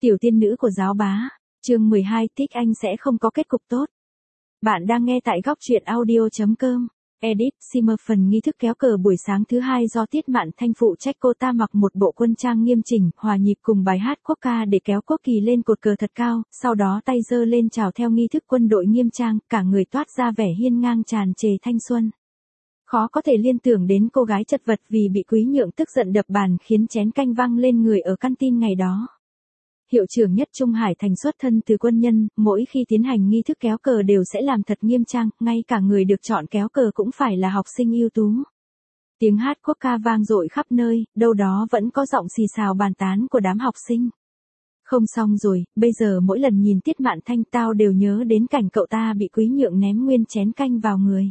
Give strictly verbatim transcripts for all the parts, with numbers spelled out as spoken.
Tiểu tiên nữ của giáo bá, chương mười hai, Thích Anh sẽ không có kết cục tốt. Bạn đang nghe tại góc truyện audio chấm com. Edit, Simmer phần nghi thức kéo cờ buổi sáng thứ hai do Tiết Mạn Thanh phụ trách, cô ta mặc một bộ quân trang nghiêm chỉnh, hòa nhịp cùng bài hát quốc ca để kéo quốc kỳ lên cột cờ thật cao, sau đó tay giơ lên chào theo nghi thức quân đội nghiêm trang, cả người toát ra vẻ hiên ngang tràn trề thanh xuân. Khó có thể liên tưởng đến cô gái chật vật vì bị Quý Nhượng tức giận đập bàn khiến chén canh văng lên người ở căn tin ngày đó. Hiệu trưởng Nhất Trung Hải Thành xuất thân từ quân nhân, mỗi khi tiến hành nghi thức kéo cờ đều sẽ làm thật nghiêm trang, ngay cả người được chọn kéo cờ cũng phải là học sinh ưu tú. Tiếng hát quốc ca vang dội khắp nơi, đâu đó vẫn có giọng xì xào bàn tán của đám học sinh. Không xong rồi, bây giờ mỗi lần nhìn Tiết Mạn Thanh tao đều nhớ đến cảnh cậu ta bị Quý Nhượng ném nguyên chén canh vào người.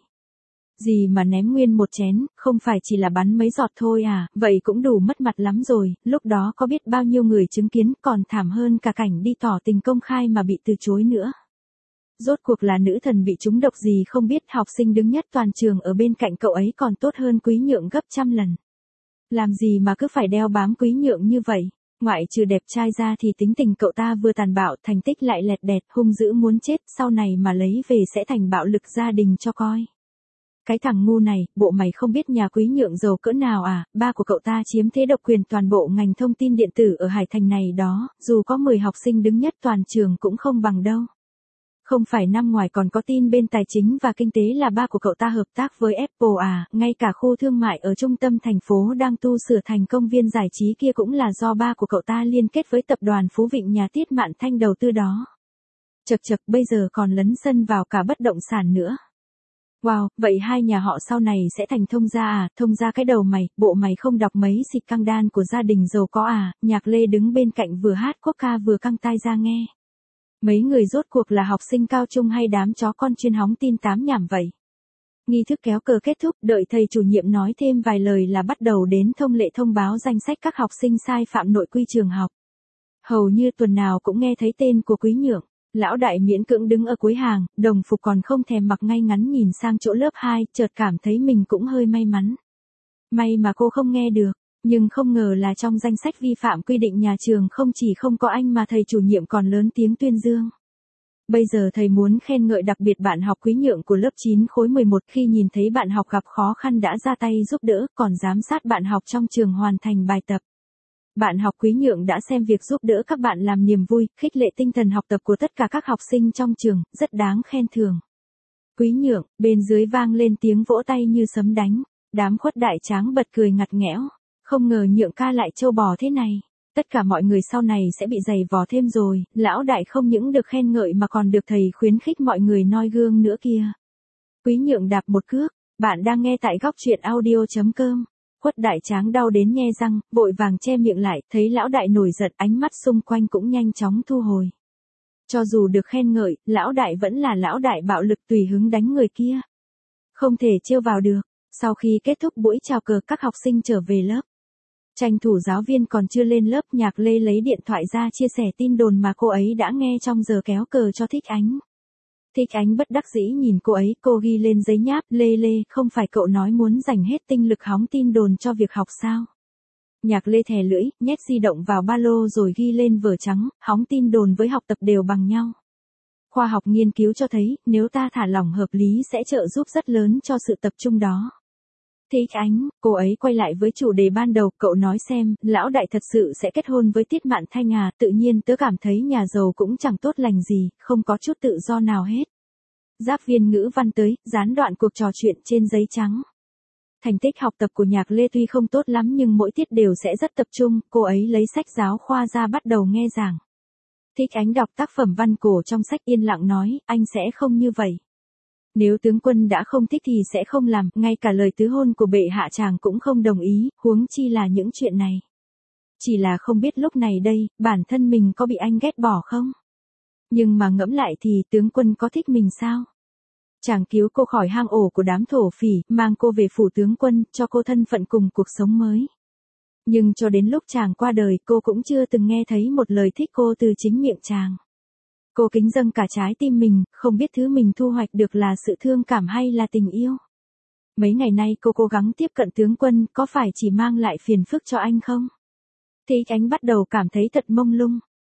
Gì mà ném nguyên một chén, không phải chỉ là bắn mấy giọt thôi à, vậy cũng đủ mất mặt lắm rồi, lúc đó có biết bao nhiêu người chứng kiến, còn thảm hơn cả cảnh đi tỏ tình công khai mà bị từ chối nữa. Rốt cuộc là nữ thần bị trúng độc gì không biết, học sinh đứng nhất toàn trường ở bên cạnh cậu ấy còn tốt hơn Quý Nhượng gấp trăm lần. Làm gì mà cứ phải đeo bám Quý Nhượng như vậy, ngoại trừ đẹp trai ra thì tính tình cậu ta vừa tàn bạo, thành tích lại lẹt đẹt, hung dữ muốn chết, sau này mà lấy về sẽ thành bạo lực gia đình cho coi. Cái thằng ngu này, bộ mày không biết nhà Quý Nhượng giàu cỡ nào à, ba của cậu ta chiếm thế độc quyền toàn bộ ngành thông tin điện tử ở Hải Thành này đó, dù có mười học sinh đứng nhất toàn trường cũng không bằng đâu. Không phải năm ngoài còn có tin bên tài chính và kinh tế là ba của cậu ta hợp tác với Apple à, ngay cả khu thương mại ở trung tâm thành phố đang tu sửa thành công viên giải trí kia cũng là do ba của cậu ta liên kết với tập đoàn Phú Vịnh nhà Tiết Mạn Thanh đầu tư đó. Chật chật, bây giờ còn lấn sân vào cả bất động sản nữa. Wow, vậy hai nhà họ sau này sẽ thành thông gia à, thông gia cái đầu mày, bộ mày không đọc mấy xịt căng đan của gia đình giàu có à, Nhạc Lê đứng bên cạnh vừa hát quốc ca vừa căng tai ra nghe. Mấy người rốt cuộc là học sinh cao trung hay đám chó con chuyên hóng tin tám nhảm vậy? Nghi thức kéo cờ kết thúc, đợi thầy chủ nhiệm nói thêm vài lời là bắt đầu đến thông lệ thông báo danh sách các học sinh sai phạm nội quy trường học. Hầu như tuần nào cũng nghe thấy tên của Quý Nhượng. Lão đại miễn cưỡng đứng ở cuối hàng, đồng phục còn không thèm mặc, ngay ngắn nhìn sang chỗ lớp hai, chợt cảm thấy mình cũng hơi may mắn. May mà cô không nghe được, nhưng không ngờ là trong danh sách vi phạm quy định nhà trường không chỉ không có anh mà thầy chủ nhiệm còn lớn tiếng tuyên dương. Bây giờ thầy muốn khen ngợi đặc biệt bạn học Quý Nhượng của lớp chín khối mười một, khi nhìn thấy bạn học gặp khó khăn đã ra tay giúp đỡ, còn giám sát bạn học trong trường hoàn thành bài tập. Bạn học Quý Nhượng đã xem việc giúp đỡ các bạn làm niềm vui, khích lệ tinh thần học tập của tất cả các học sinh trong trường, rất đáng khen thưởng. Quý Nhượng, bên dưới vang lên tiếng vỗ tay như sấm đánh, đám khuất đại tráng bật cười ngặt nghẽo, không ngờ Nhượng ca lại trâu bò thế này, tất cả mọi người sau này sẽ bị giày vò thêm rồi, lão đại không những được khen ngợi mà còn được thầy khuyến khích mọi người noi gương nữa kia. Quý Nhượng đạp một cước, bạn đang nghe tại góc truyện audio chấm com. Khuất đại tráng đau đến nhe răng, vội vàng che miệng lại, thấy lão đại nổi giận, ánh mắt xung quanh cũng nhanh chóng thu hồi. Cho dù được khen ngợi, lão đại vẫn là lão đại bạo lực tùy hứng đánh người kia. Không thể trêu vào được. Sau khi kết thúc buổi chào cờ, các học sinh trở về lớp. Tranh thủ giáo viên còn chưa lên lớp, Nhạc Lê lấy điện thoại ra chia sẻ tin đồn mà cô ấy đã nghe trong giờ kéo cờ cho Thích Ánh. Thích Ánh bất đắc dĩ nhìn cô ấy, cô ghi lên giấy nháp, Lê Lê, không phải cậu nói muốn dành hết tinh lực hóng tin đồn cho việc học sao? Nhạc Lê thè lưỡi, nhét di động vào ba lô rồi ghi lên vở trắng, hóng tin đồn với học tập đều bằng nhau. Khoa học nghiên cứu cho thấy, nếu ta thả lỏng hợp lý sẽ trợ giúp rất lớn cho sự tập trung đó. Thích Ánh, cô ấy quay lại với chủ đề ban đầu, cậu nói xem, lão đại thật sự sẽ kết hôn với Tiết Mạn Thanh à, tự nhiên tớ cảm thấy nhà giàu cũng chẳng tốt lành gì, không có chút tự do nào hết. Giáp viên ngữ văn tới, gián đoạn cuộc trò chuyện trên giấy trắng. Thành tích học tập của Nhạc Lê tuy không tốt lắm nhưng mỗi tiết đều sẽ rất tập trung, cô ấy lấy sách giáo khoa ra bắt đầu nghe giảng. Thích Ánh đọc tác phẩm văn cổ trong sách yên lặng nói, anh sẽ không như vậy. Nếu tướng quân đã không thích thì sẽ không làm, ngay cả lời tứ hôn của bệ hạ chàng cũng không đồng ý, huống chi là những chuyện này. Chỉ là không biết lúc này đây, bản thân mình có bị anh ghét bỏ không? Nhưng mà ngẫm lại thì tướng quân có thích mình sao? Chàng cứu cô khỏi hang ổ của đám thổ phỉ, mang cô về phủ tướng quân, cho cô thân phận cùng cuộc sống mới. Nhưng cho đến lúc chàng qua đời cô cũng chưa từng nghe thấy một lời thích cô từ chính miệng chàng. Cô kính dâng cả trái tim mình, không biết thứ mình thu hoạch được là sự thương cảm hay là tình yêu. Mấy ngày nay cô cố gắng tiếp cận tướng quân, có phải chỉ mang lại phiền phức cho anh không? Thích Ánh bắt đầu cảm thấy thật mông lung.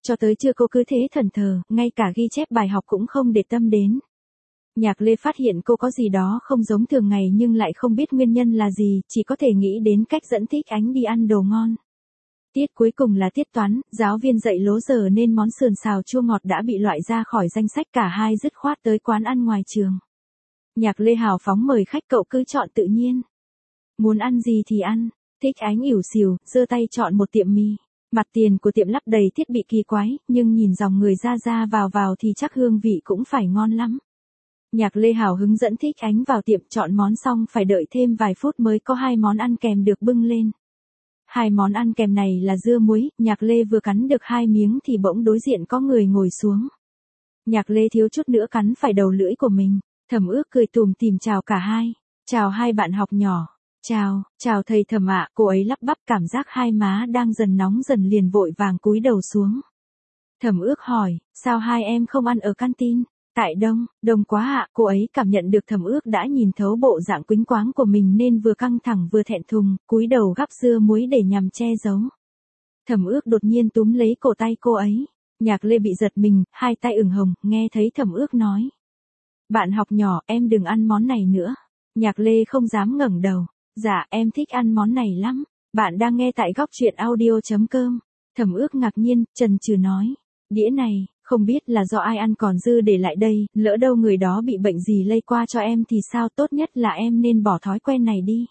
Cho tới trưa cô cứ thế thần thờ, ngay cả ghi chép bài học cũng không để tâm đến. Nhạc Lê phát hiện cô có gì đó không giống thường ngày nhưng lại không biết nguyên nhân là gì, chỉ có thể nghĩ đến cách dẫn Thích Ánh đi ăn đồ ngon. Tiết cuối cùng là tiết toán, giáo viên dạy lố giờ nên món sườn xào chua ngọt đã bị loại ra khỏi danh sách, cả hai dứt khoát tới quán ăn ngoài trường. Nhạc Lê hào phóng mời khách, cậu cứ chọn tự nhiên. Muốn ăn gì thì ăn. Thích Ánh ỉu xìu, giơ tay chọn một tiệm mì. Mặt tiền của tiệm lắp đầy thiết bị kỳ quái, nhưng nhìn dòng người ra ra vào vào thì chắc hương vị cũng phải ngon lắm. Nhạc Lê hào hứng dẫn Thích Ánh vào tiệm, chọn món xong phải đợi thêm vài phút mới có hai món ăn kèm được bưng lên. Hai món ăn kèm này là dưa muối, Nhạc Lê vừa cắn được hai miếng thì bỗng đối diện có người ngồi xuống. Nhạc Lê thiếu chút nữa cắn phải đầu lưỡi của mình. Thẩm Ước cười tủm tỉm chào cả hai. Chào hai bạn học nhỏ. Chào, chào thầy Thẩm ạ, cô ấy lắp bắp, cảm giác hai má đang dần nóng dần liền vội vàng cúi đầu xuống. Thẩm Ước hỏi, sao hai em không ăn ở canteen? Tại đông, đông quá ạ, cô ấy cảm nhận được Thẩm Ước đã nhìn thấu bộ dạng quýnh quáng của mình nên vừa căng thẳng vừa thẹn thùng, cúi đầu gắp dưa muối để nhằm che giấu. Thẩm Ước đột nhiên túm lấy cổ tay cô ấy. Nhạc Lê bị giật mình, hai tay ửng hồng, nghe thấy Thẩm Ước nói. Bạn học nhỏ, em đừng ăn món này nữa. Nhạc Lê không dám ngẩng đầu. Dạ, em thích ăn món này lắm. Bạn đang nghe tại góc truyện audio chấm com. Thẩm Ước ngạc nhiên, chần chừ nói. Đĩa này, không biết là do ai ăn còn dư để lại đây, lỡ đâu người đó bị bệnh gì lây qua cho em thì sao, tốt nhất là em nên bỏ thói quen này đi.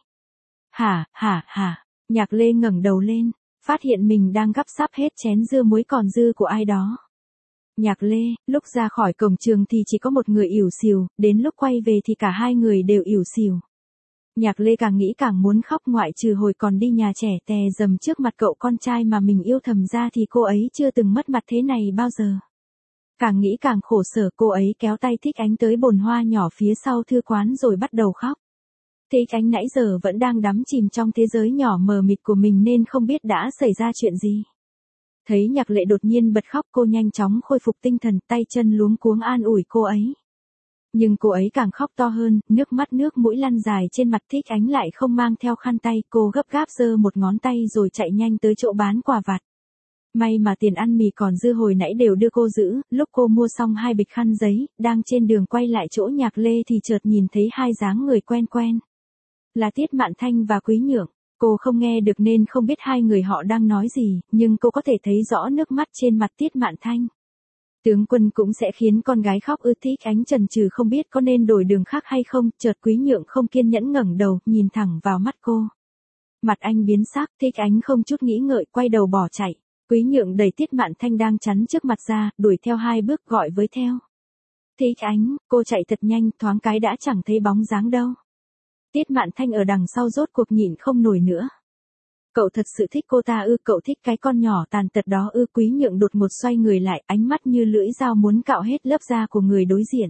Hả, hả, hả. Nhạc Lê ngẩng đầu lên, phát hiện mình đang gắp sắp hết chén dưa muối còn dư của ai đó. Nhạc Lê, lúc ra khỏi cổng trường thì chỉ có một người ỉu xìu, đến lúc quay về thì cả hai người đều ỉu xìu. Nhạc Lê càng nghĩ càng muốn khóc, ngoại trừ hồi còn đi nhà trẻ tè dầm trước mặt cậu con trai mà mình yêu thầm ra thì cô ấy chưa từng mất mặt thế này bao giờ. Càng nghĩ càng khổ sở, cô ấy kéo tay Thích Ánh tới bồn hoa nhỏ phía sau thư quán rồi bắt đầu khóc. Thích Ánh nãy giờ vẫn đang đắm chìm trong thế giới nhỏ mờ mịt của mình nên không biết đã xảy ra chuyện gì. Thấy Nhạc Lệ đột nhiên bật khóc, cô nhanh chóng khôi phục tinh thần, tay chân luống cuống an ủi cô ấy. Nhưng cô ấy càng khóc to hơn, nước mắt nước mũi lăn dài trên mặt. Thích Ánh lại không mang theo khăn tay, cô gấp gáp giơ một ngón tay rồi chạy nhanh tới chỗ bán quà vặt. May mà tiền ăn mì còn dư hồi nãy đều đưa cô giữ, lúc cô mua xong hai bịch khăn giấy, đang trên đường quay lại chỗ Nhạc Lê thì chợt nhìn thấy hai dáng người quen quen. Là Tiết Mạn Thanh và Quý Nhượng. Cô không nghe được nên không biết hai người họ đang nói gì, nhưng cô có thể thấy rõ nước mắt trên mặt Tiết Mạn Thanh. Tướng quân cũng sẽ khiến con gái khóc ư? Thích Ánh chần chừ không biết có nên đổi đường khác hay không, chợt Quý Nhượng không kiên nhẫn ngẩng đầu, nhìn thẳng vào mắt cô. Mặt anh biến sắc, Thích Ánh không chút nghĩ ngợi quay đầu bỏ chạy. Quý Nhượng đẩy Tiết Mạn Thanh đang chắn trước mặt ra, đuổi theo hai bước gọi với theo. Thích Ánh, cô chạy thật nhanh, thoáng cái đã chẳng thấy bóng dáng đâu. Tiết Mạn Thanh ở đằng sau rốt cuộc nhịn không nổi nữa. Cậu thật sự thích cô ta ư? Cậu thích cái con nhỏ tàn tật đó ư? Quý Nhượng đột ngột xoay người lại, ánh mắt như lưỡi dao muốn cạo hết lớp da của người đối diện.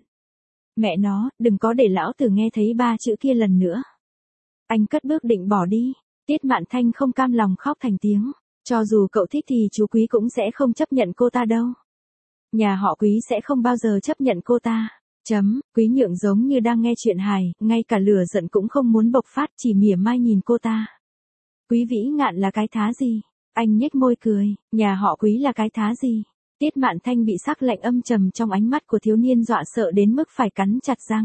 Mẹ nó, đừng có để lão tử nghe thấy ba chữ kia lần nữa. Anh cất bước định bỏ đi. Tiết Mạn Thanh không cam lòng khóc thành tiếng. Cho dù cậu thích thì chú Quý cũng sẽ không chấp nhận cô ta đâu. Nhà họ Quý sẽ không bao giờ chấp nhận cô ta. Chấm, Quý Nhượng giống như đang nghe chuyện hài, ngay cả lửa giận cũng không muốn bộc phát, chỉ mỉa mai nhìn cô ta. Quý Vĩ Ngạn là cái thá gì? Anh nhếch môi cười, nhà họ Quý là cái thá gì? Tiết Mạn Thanh bị sắc lạnh âm trầm trong ánh mắt của thiếu niên dọa sợ đến mức phải cắn chặt răng.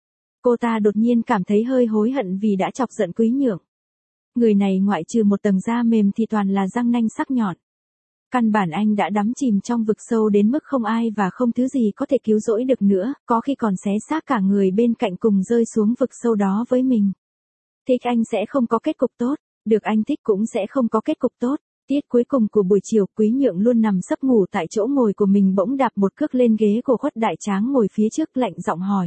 Cô ta đột nhiên cảm thấy hơi hối hận vì đã chọc giận Quý Nhượng. Người này ngoại trừ một tầng da mềm thì toàn là răng nanh sắc nhọn. Căn bản anh đã đắm chìm trong vực sâu đến mức không ai và không thứ gì có thể cứu rỗi được nữa, có khi còn xé xác cả người bên cạnh cùng rơi xuống vực sâu đó với mình. Thích anh sẽ không có kết cục tốt, được anh thích cũng sẽ không có kết cục tốt. Tiết cuối cùng của buổi chiều, Quý Nhượng luôn nằm sấp ngủ tại chỗ ngồi của mình bỗng đạp một cước lên ghế của Khuất Đại Tráng ngồi phía trước, lạnh giọng hỏi.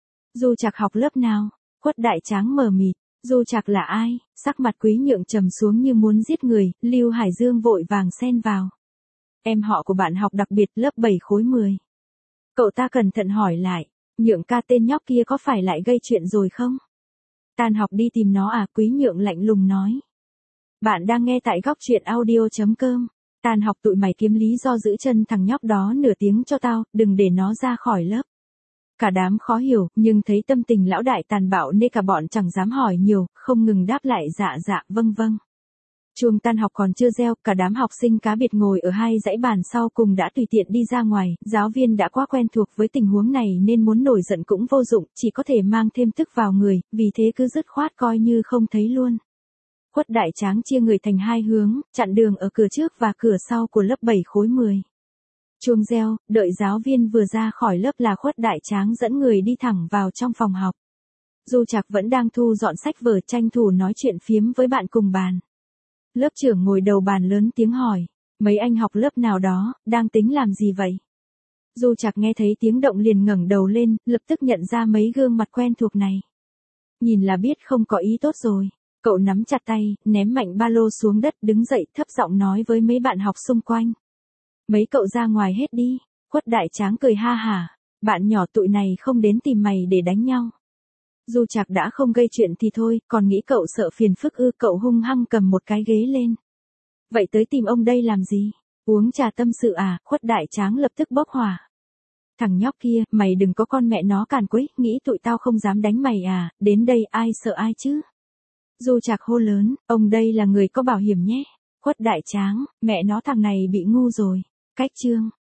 Du Trạc học lớp nào? Khuất Đại Tráng mờ mịt. Du Trạc là ai? Sắc mặt Quý Nhượng trầm xuống như muốn giết người. Lưu Hải Dương vội vàng xen vào. Em họ của bạn học đặc biệt lớp bảy khối mười. Cậu ta cẩn thận hỏi lại. Nhượng ca, tên nhóc kia có phải lại gây chuyện rồi không? Tan học đi tìm nó à? Quý Nhượng lạnh lùng nói. Bạn đang nghe tại góc truyện audio chấm com. Tan học tụi mày kiếm lý do giữ chân thằng nhóc đó nửa tiếng cho tao, đừng để nó ra khỏi lớp. Cả đám khó hiểu, nhưng thấy tâm tình lão đại tàn bạo nên cả bọn chẳng dám hỏi nhiều, không ngừng đáp lại dạ dạ vâng vâng. Chuông tan học còn chưa reo, cả đám học sinh cá biệt ngồi ở hai dãy bàn sau cùng đã tùy tiện đi ra ngoài, giáo viên đã quá quen thuộc với tình huống này nên muốn nổi giận cũng vô dụng, chỉ có thể mang thêm tức vào người, vì thế cứ dứt khoát coi như không thấy luôn. Khuất Đại Tráng chia người thành hai hướng, chặn đường ở cửa trước và cửa sau của lớp bảy khối mười. Chuông reo, đợi giáo viên vừa ra khỏi lớp là Khuất Đại Tráng dẫn người đi thẳng vào trong phòng học. Du Trạc vẫn đang thu dọn sách vở tranh thủ nói chuyện phiếm với bạn cùng bàn. Lớp trưởng ngồi đầu bàn lớn tiếng hỏi, mấy anh học lớp nào đó, đang tính làm gì vậy? Du Trạc nghe thấy tiếng động liền ngẩng đầu lên, lập tức nhận ra mấy gương mặt quen thuộc này. Nhìn là biết không có ý tốt rồi. Cậu nắm chặt tay, ném mạnh ba lô xuống đất đứng dậy thấp giọng nói với mấy bạn học xung quanh. Mấy cậu ra ngoài hết đi. Khuất Đại Tráng cười ha hả, bạn nhỏ tụi này không đến tìm mày để đánh nhau. Du Trạc đã không gây chuyện thì thôi, còn nghĩ cậu sợ phiền phức ư, cậu hung hăng cầm một cái ghế lên. Vậy tới tìm ông đây làm gì? Uống trà tâm sự à? Khuất Đại Tráng lập tức bốc hỏa. Thằng nhóc kia, mày đừng có con mẹ nó càn quấy, nghĩ tụi tao không dám đánh mày à, đến đây ai sợ ai chứ? Du Trạc hô lớn, ông đây là người có bảo hiểm nhé. Khuất Đại Tráng, mẹ nó thằng này bị ngu rồi. Cách chương.